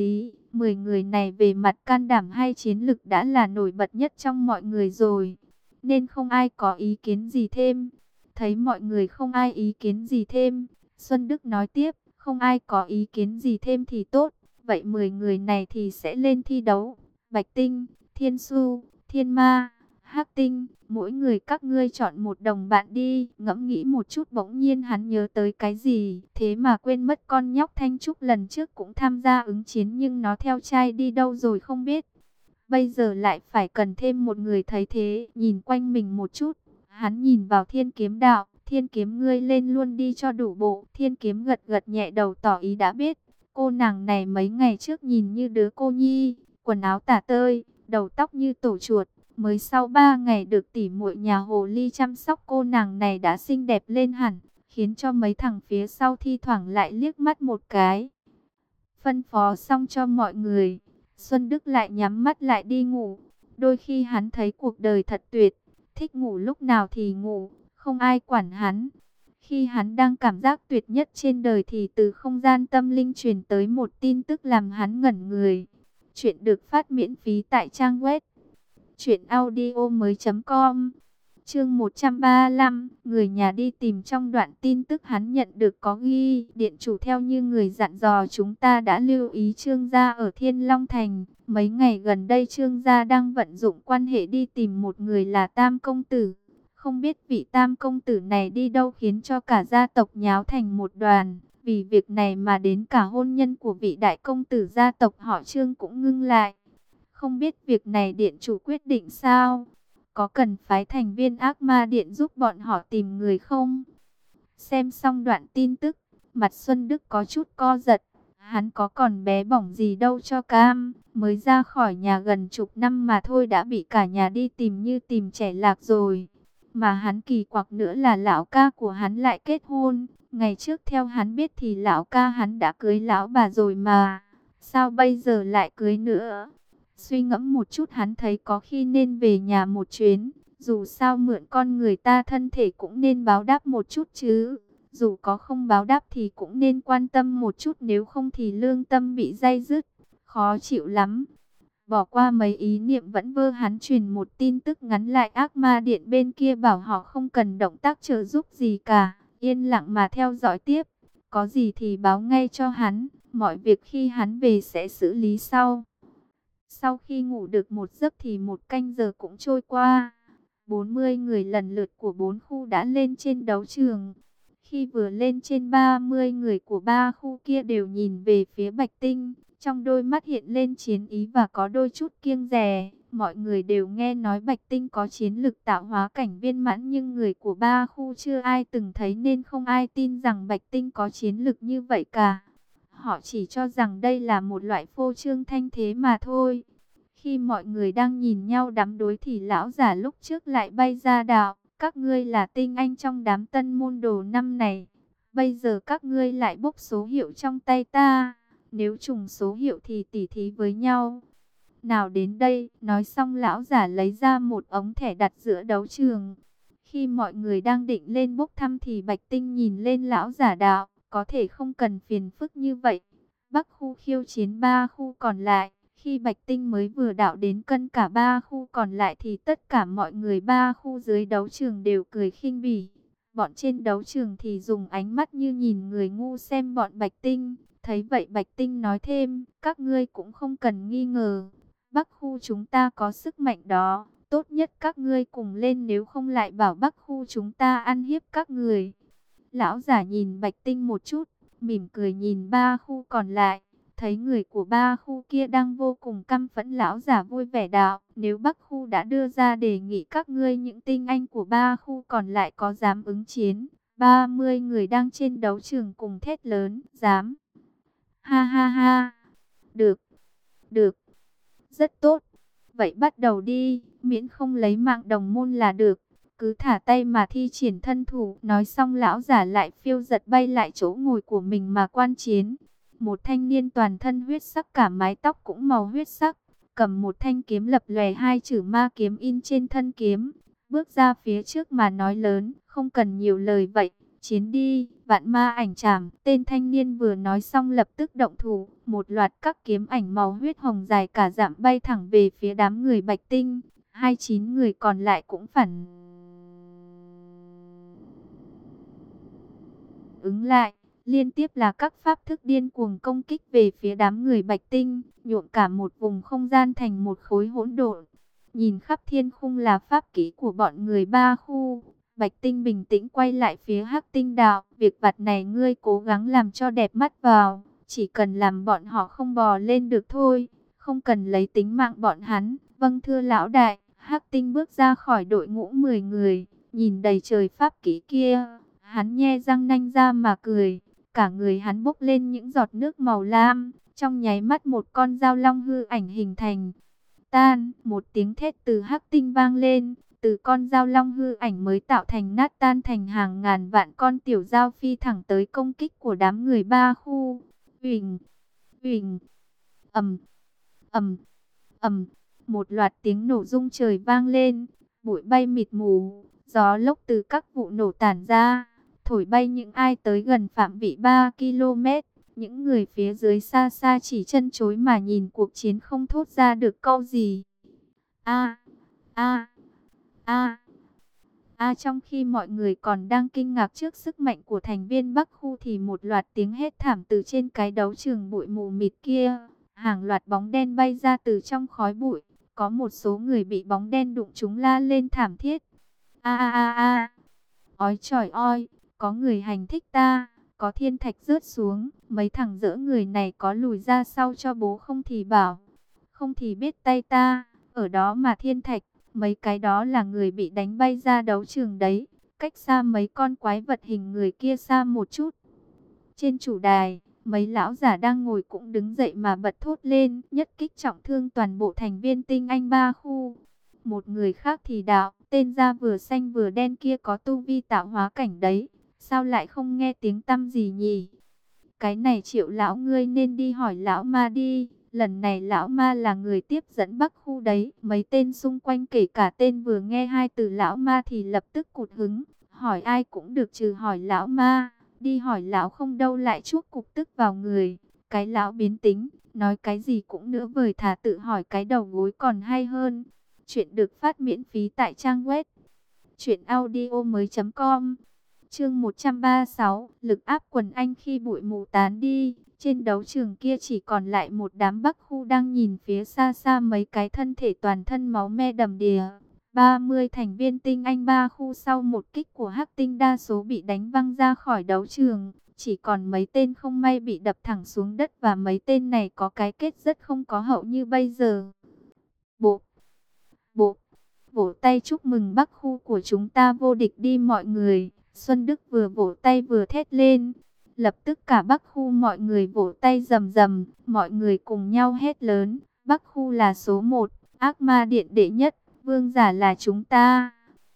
mười người này về mặt can đảm hay chiến lực đã là nổi bật nhất trong mọi người rồi, nên không ai có ý kiến gì thêm. Thấy mọi người không ai ý kiến gì thêm, Xuân Đức nói tiếp, không ai có ý kiến gì thêm thì tốt, vậy mười người này thì sẽ lên thi đấu. Bạch Tinh, Thiên Su, Thiên Ma, Hắc Tinh, mỗi người các ngươi chọn một đồng bạn đi. Ngẫm nghĩ một chút bỗng nhiên hắn nhớ tới cái gì, thế mà quên mất con nhóc Thanh Trúc lần trước cũng tham gia ứng chiến nhưng nó theo trai đi đâu rồi không biết. Bây giờ lại phải cần thêm một người, thấy thế, nhìn quanh mình một chút, hắn nhìn vào Thiên Kiếm Đạo, Thiên Kiếm ngươi lên luôn đi cho đủ bộ. Thiên Kiếm gật gật nhẹ đầu tỏ ý đã biết. Cô nàng này mấy ngày trước nhìn như đứa cô nhi, quần áo tả tơi, đầu tóc như tổ chuột, mới sau ba ngày được tỉ muội nhà hồ ly chăm sóc, cô nàng này đã xinh đẹp lên hẳn, khiến cho mấy thằng phía sau thi thoảng lại liếc mắt một cái. Phân phó xong cho mọi người, Xuân Đức lại nhắm mắt lại đi ngủ. Đôi khi hắn thấy cuộc đời thật tuyệt, thích ngủ lúc nào thì ngủ, không ai quản hắn. Khi hắn đang cảm giác tuyệt nhất trên đời thì từ không gian tâm linh truyền tới một tin tức làm hắn ngẩn người. Chuyện được phát miễn phí tại trang web truyện audio mới chấm com. Chương một trăm ba mươi lăm, người nhà đi tìm. Trong đoạn tin tức hắn nhận được có ghi, điện chủ theo như người dặn dò chúng ta đã lưu ý Trương gia ở Thiên Long Thành. Mấy ngày gần đây Trương gia đang vận dụng quan hệ đi tìm một người là Tam Công Tử. Không biết vị Tam Công Tử này đi đâu khiến cho cả gia tộc nháo thành một đoàn. Vì việc này mà đến cả hôn nhân của vị đại công tử gia tộc họ Trương cũng ngưng lại. Không biết việc này điện chủ quyết định sao? Có cần phái thành viên ác ma điện giúp bọn họ tìm người không? Xem xong đoạn tin tức, mặt Xuân Đức có chút co giật. Hắn có còn bé bỏng gì đâu cho cam. Mới ra khỏi nhà gần chục năm mà thôi đã bị cả nhà đi tìm như tìm trẻ lạc rồi. Mà hắn kỳ quặc nữa là lão ca của hắn lại kết hôn. Ngày trước theo hắn biết thì lão ca hắn đã cưới lão bà rồi mà. Sao bây giờ lại cưới nữa? Suy ngẫm một chút hắn thấy có khi nên về nhà một chuyến. Dù sao mượn con người ta thân thể cũng nên báo đáp một chút chứ. Dù có không báo đáp thì cũng nên quan tâm một chút, nếu không thì lương tâm bị day dứt. Khó chịu lắm. Bỏ qua mấy ý niệm vẫn vơ, hắn truyền một tin tức ngắn lại ác ma điện bên kia bảo họ không cần động tác trợ giúp gì cả. Yên lặng mà theo dõi tiếp. Có gì thì báo ngay cho hắn. Mọi việc khi hắn về sẽ xử lý sau. Sau khi ngủ được một giấc thì một canh giờ cũng trôi qua. bốn mươi người lần lượt của bốn khu đã lên trên đấu trường. Khi vừa lên trên, ba mươi người của ba khu kia đều nhìn về phía Bạch Tinh. Trong đôi mắt hiện lên chiến ý và có đôi chút kiêng dè. Mọi người đều nghe nói Bạch Tinh có chiến lực tạo hóa cảnh viên mãn, nhưng người của ba khu chưa ai từng thấy nên không ai tin rằng Bạch Tinh có chiến lực như vậy cả. Họ chỉ cho rằng đây là một loại phô trương thanh thế mà thôi. Khi mọi người đang nhìn nhau đắm đuối thì lão giả lúc trước lại bay ra đạo. Các ngươi là tinh anh trong đám tân môn đồ năm này. Bây giờ các ngươi lại bốc số hiệu trong tay ta. Nếu trùng số hiệu thì tỉ thí với nhau. Nào đến đây, nói xong lão giả lấy ra một ống thẻ đặt giữa đấu trường. Khi mọi người đang định lên bốc thăm thì Bạch Tinh nhìn lên lão giả đạo. Có thể không cần phiền phức như vậy. Bắc khu khiêu chiến ba khu còn lại. Khi Bạch Tinh mới vừa đạo đến cân cả ba khu còn lại thì tất cả mọi người ba khu dưới đấu trường đều cười khinh bỉ. Bọn trên đấu trường thì dùng ánh mắt như nhìn người ngu xem bọn Bạch Tinh. Thấy vậy Bạch Tinh nói thêm, các ngươi cũng không cần nghi ngờ. Bắc khu chúng ta có sức mạnh đó, tốt nhất các ngươi cùng lên, nếu không lại bảo Bắc khu chúng ta ăn hiếp các người. Lão giả nhìn Bạch Tinh một chút, mỉm cười nhìn ba khu còn lại. Thấy người của ba khu kia đang vô cùng căm phẫn, lão giả vui vẻ đạo, nếu Bắc khu đã đưa ra đề nghị, các ngươi những tinh anh của ba khu còn lại có dám ứng chiến? ba mươi người đang trên đấu trường cùng thét lớn, dám. Ha ha ha, được, được, rất tốt. Vậy bắt đầu đi, miễn không lấy mạng đồng môn là được. Cứ thả tay mà thi triển thân thủ. Nói xong lão giả lại phiêu giật bay lại chỗ ngồi của mình mà quan chiến. Một thanh niên toàn thân huyết sắc, cả mái tóc cũng màu huyết sắc, cầm một thanh kiếm lập lòe hai chữ ma kiếm in trên thân kiếm, bước ra phía trước mà nói lớn, không cần nhiều lời vậy, Chiến đi, vạn ma ảnh chảm. Tên thanh niên vừa nói xong lập tức động thủ. Một loạt các kiếm ảnh màu huyết hồng dài cả dặm bay thẳng về phía đám người Bạch Tinh. Hai chín người còn lại cũng phản ứng lại. Liên tiếp là các pháp thức điên cuồng công kích về phía đám người Bạch Tinh, nhuộm cả một vùng không gian thành một khối hỗn độn. Nhìn khắp thiên khung là pháp kỹ của bọn người ba khu. Bạch Tinh bình tĩnh quay lại phía Hắc Tinh đạo. Việc vặt này ngươi cố gắng làm cho đẹp mắt vào. Chỉ cần làm bọn họ không bò lên được thôi. Không cần lấy tính mạng bọn hắn. Vâng thưa lão đại. Hắc Tinh bước ra khỏi đội ngũ mười người. Nhìn đầy trời pháp kỹ kia. Hắn nhe răng nanh ra mà cười. Cả người hắn bốc lên những giọt nước màu lam. Trong nháy mắt một con dao long hư ảnh hình thành. Tan, một tiếng thét từ Hắc Tinh vang lên. Từ con dao long hư ảnh mới tạo thành nát tan thành hàng ngàn vạn con tiểu dao phi thẳng tới công kích của đám người ba khu. Uỳnh, uỳnh, ầm, ầm, ầm. Một loạt tiếng nổ rung trời vang lên. Bụi bay mịt mù, gió lốc từ các vụ nổ tản ra. Thổi bay những ai tới gần phạm vị ba ki lô mét. Những người phía dưới xa xa chỉ chân chối mà nhìn cuộc chiến không thốt ra được câu gì. A, a, a, a. Trong khi mọi người còn đang kinh ngạc trước sức mạnh của thành viên Bắc khu thì một loạt tiếng hét thảm từ trên cái đấu trường bụi mù mịt kia. Hàng loạt bóng đen bay ra từ trong khói bụi. Có một số người bị bóng đen đụng trúng la lên thảm thiết. A a a a. Ói chỏi oi. Có người hành thích ta, có thiên thạch rớt xuống, mấy thằng dỡ người này có lùi ra sau cho bố không thì bảo, không thì biết tay ta, ở đó mà thiên thạch, mấy cái đó là người bị đánh bay ra đấu trường đấy, cách xa mấy con quái vật hình người kia xa một chút. Trên chủ đài, mấy lão giả đang ngồi cũng đứng dậy mà bật thốt lên, nhất kích trọng thương toàn bộ thành viên tinh anh ba khu. Một người khác thì đạo, tên da vừa xanh vừa đen kia có tu vi tạo hóa cảnh đấy. Sao lại không nghe tiếng tăm gì nhỉ? Cái này Triệu lão ngươi nên đi hỏi lão ma đi. Lần này lão ma là người tiếp dẫn Bắc khu đấy. Mấy tên xung quanh kể cả tên vừa nghe hai từ lão ma thì lập tức cụt hứng. Hỏi ai cũng được trừ hỏi lão ma. Đi hỏi lão không đâu lại chuốc cục tức vào người. Cái lão biến tính, nói cái gì cũng nửa vời thà tự hỏi cái đầu gối còn hay hơn. Chuyện được phát miễn phí tại trang web truyện audio mới chấm com. Chương một trăm ba mươi sáu, lực áp quần anh khi bụi mù tán đi, trên đấu trường kia chỉ còn lại một đám Bắc khu đang nhìn phía xa xa mấy cái thân thể toàn thân máu me đầm đìa. ba mươi thành viên tinh anh ba khu sau một kích của Hắc Tinh đa số bị đánh văng ra khỏi đấu trường, chỉ còn mấy tên không may bị đập thẳng xuống đất và mấy tên này có cái kết rất không có hậu như bây giờ. Bộ, bộ, vỗ tay chúc mừng Bắc khu của chúng ta vô địch đi mọi người. Xuân Đức vừa vỗ tay vừa thét lên. Lập tức cả Bắc khu mọi người vỗ tay rầm rầm. Mọi người cùng nhau hét lớn. Bắc khu là số một. Ác ma điện đệ nhất. Vương giả là chúng ta.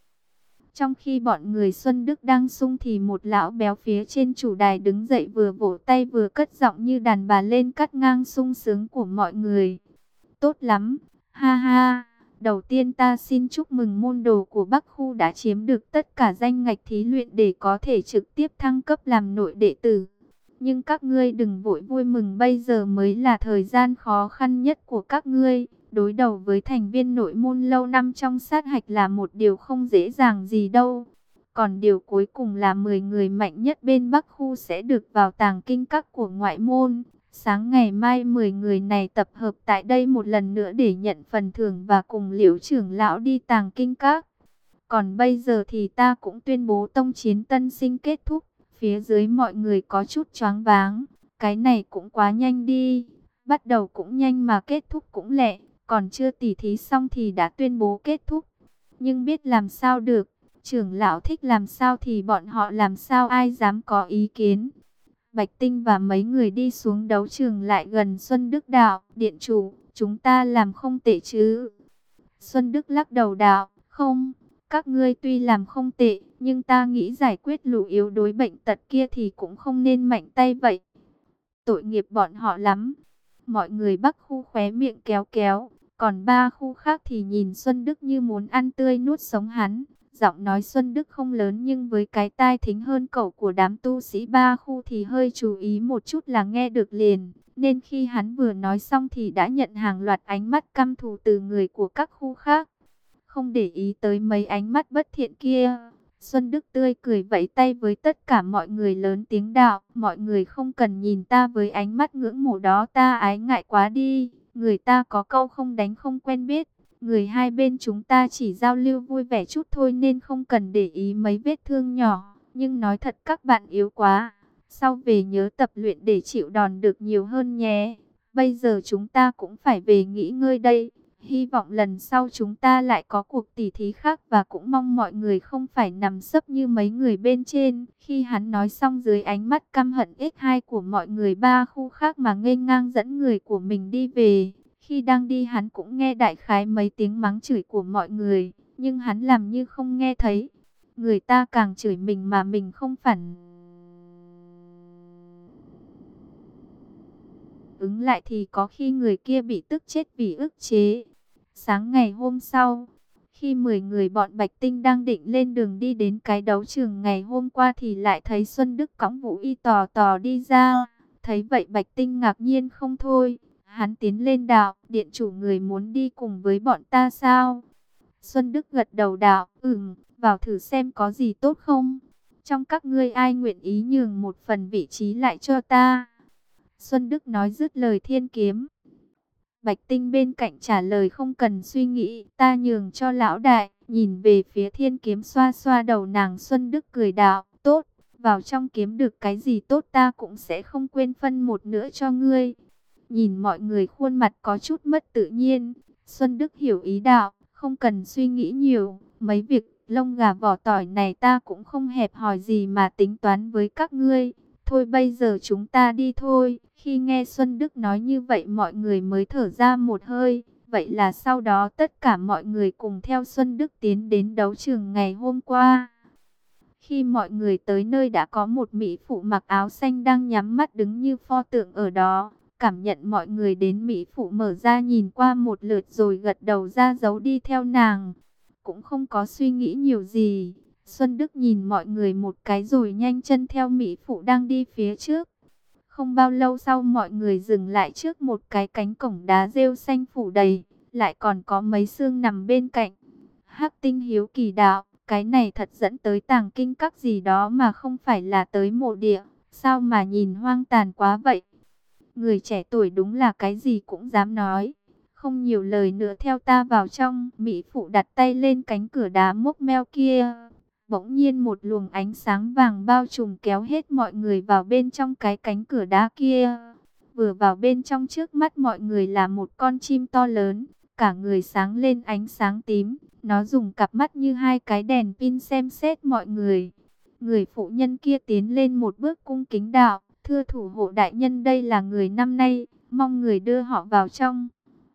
Trong khi bọn người Xuân Đức đang sung thì một lão béo phía trên chủ đài đứng dậy vừa vỗ tay vừa cất giọng như đàn bà lên cắt ngang sung sướng của mọi người. Tốt lắm. Ha ha. Đầu tiên ta xin chúc mừng môn đồ của Bắc khu đã chiếm được tất cả danh ngạch thí luyện để có thể trực tiếp thăng cấp làm nội đệ tử. Nhưng các ngươi đừng vội vui mừng, bây giờ mới là thời gian khó khăn nhất của các ngươi. Đối đầu với thành viên nội môn lâu năm trong sát hạch là một điều không dễ dàng gì đâu. Còn điều cuối cùng là mười người mạnh nhất bên Bắc khu sẽ được vào tàng kinh các của ngoại môn. Sáng ngày mai mười người này tập hợp tại đây một lần nữa để nhận phần thưởng và cùng Liễu trưởng lão đi tàng kinh các. Còn bây giờ thì ta cũng tuyên bố tông chiến tân sinh kết thúc. Phía dưới mọi người có chút choáng váng. Cái này cũng quá nhanh đi. Bắt đầu cũng nhanh mà kết thúc cũng lẹ. Còn chưa tỉ thí xong thì đã tuyên bố kết thúc. Nhưng biết làm sao được. Trưởng lão thích làm sao thì bọn họ làm sao, ai dám có ý kiến. Bạch Tinh và mấy người đi xuống đấu trường lại gần Xuân Đức đạo. Điện chủ, chúng ta làm không tệ chứ? Xuân Đức lắc đầu đạo, không, các ngươi tuy làm không tệ, nhưng ta nghĩ giải quyết lũ yếu đối bệnh tật kia thì cũng không nên mạnh tay vậy. Tội nghiệp bọn họ lắm. Mọi người Bắc khu khóe miệng kéo kéo, còn ba khu khác thì nhìn Xuân Đức như muốn ăn tươi nuốt sống hắn. Giọng nói Xuân Đức không lớn nhưng với cái tai thính hơn cẩu của đám tu sĩ ba khu thì hơi chú ý một chút là nghe được liền. Nên khi hắn vừa nói xong thì đã nhận hàng loạt ánh mắt căm thù từ người của các khu khác. Không để ý tới mấy ánh mắt bất thiện kia, Xuân Đức tươi cười vẫy tay với tất cả mọi người lớn tiếng đạo: mọi người không cần nhìn ta với ánh mắt ngưỡng mộ đó, ta ái ngại quá đi. Người ta có câu không đánh không quen biết. Người hai bên chúng ta chỉ giao lưu vui vẻ chút thôi nên không cần để ý mấy vết thương nhỏ. Nhưng nói thật các bạn yếu quá. Sau về nhớ tập luyện để chịu đòn được nhiều hơn nhé. Bây giờ chúng ta cũng phải về nghỉ ngơi đây. Hy vọng lần sau chúng ta lại có cuộc tỉ thí khác và cũng mong mọi người không phải nằm sấp như mấy người bên trên. Khi hắn nói xong dưới ánh mắt căm hận ích hai của mọi người ba khu khác mà nghênh ngang dẫn người của mình đi về. Khi đang đi hắn cũng nghe đại khái mấy tiếng mắng chửi của mọi người, nhưng hắn làm như không nghe thấy. Người ta càng chửi mình mà mình không phản ứng lại thì có khi người kia bị tức chết vì ức chế. Sáng ngày hôm sau, khi mười người bọn Bạch Tinh đang định lên đường đi đến cái đấu trường ngày hôm qua thì lại thấy Xuân Đức cõng Vũ Y tò tò đi ra. Thấy vậy Bạch Tinh ngạc nhiên không thôi. Hắn tiến lên đạo: điện chủ người muốn đi cùng với bọn ta sao? Xuân Đức gật đầu đạo: ừm, vào thử xem có gì tốt không? Trong các ngươi ai nguyện ý nhường một phần vị trí lại cho ta? Xuân Đức nói dứt lời thiên kiếm. Bạch Tinh bên cạnh trả lời không cần suy nghĩ, ta nhường cho lão đại. Nhìn về phía thiên kiếm xoa xoa đầu nàng, Xuân Đức cười đạo: tốt, vào trong kiếm được cái gì tốt ta cũng sẽ không quên phân một nữa cho ngươi. Nhìn mọi người khuôn mặt có chút mất tự nhiên, Xuân Đức hiểu ý đạo: không cần suy nghĩ nhiều, mấy việc lông gà vỏ tỏi này ta cũng không hẹp hòi gì mà tính toán với các ngươi. Thôi bây giờ chúng ta đi thôi. Khi nghe Xuân Đức nói như vậy mọi người mới thở ra một hơi. Vậy là sau đó tất cả mọi người cùng theo Xuân Đức tiến đến đấu trường ngày hôm qua. Khi mọi người tới nơi đã có một mỹ phụ mặc áo xanh đang nhắm mắt đứng như pho tượng ở đó. Cảm nhận mọi người đến, mỹ phụ mở ra nhìn qua một lượt rồi gật đầu ra dấu đi theo nàng. Cũng không có suy nghĩ nhiều gì. Xuân Đức nhìn mọi người một cái rồi nhanh chân theo mỹ phụ đang đi phía trước. Không bao lâu sau mọi người dừng lại trước một cái cánh cổng đá rêu xanh phủ đầy, lại còn có mấy xương nằm bên cạnh. Hắc Tinh hiếu kỳ đạo: cái này thật dẫn tới tàng kinh các gì đó mà không phải là tới mộ địa, sao mà nhìn hoang tàn quá vậy? Người trẻ tuổi đúng là cái gì cũng dám nói. Không nhiều lời nữa, theo ta vào trong. Mỹ phụ đặt tay lên cánh cửa đá mốc meo kia. Bỗng nhiên một luồng ánh sáng vàng bao trùm kéo hết mọi người vào bên trong cái cánh cửa đá kia. Vừa vào bên trong, trước mắt mọi người là một con chim to lớn, cả người sáng lên ánh sáng tím. Nó dùng cặp mắt như hai cái đèn pin xem xét mọi người. Người phụ nhân kia tiến lên một bước cung kính đạo: thưa thủ hộ đại nhân, đây là người năm nay, mong người đưa họ vào trong.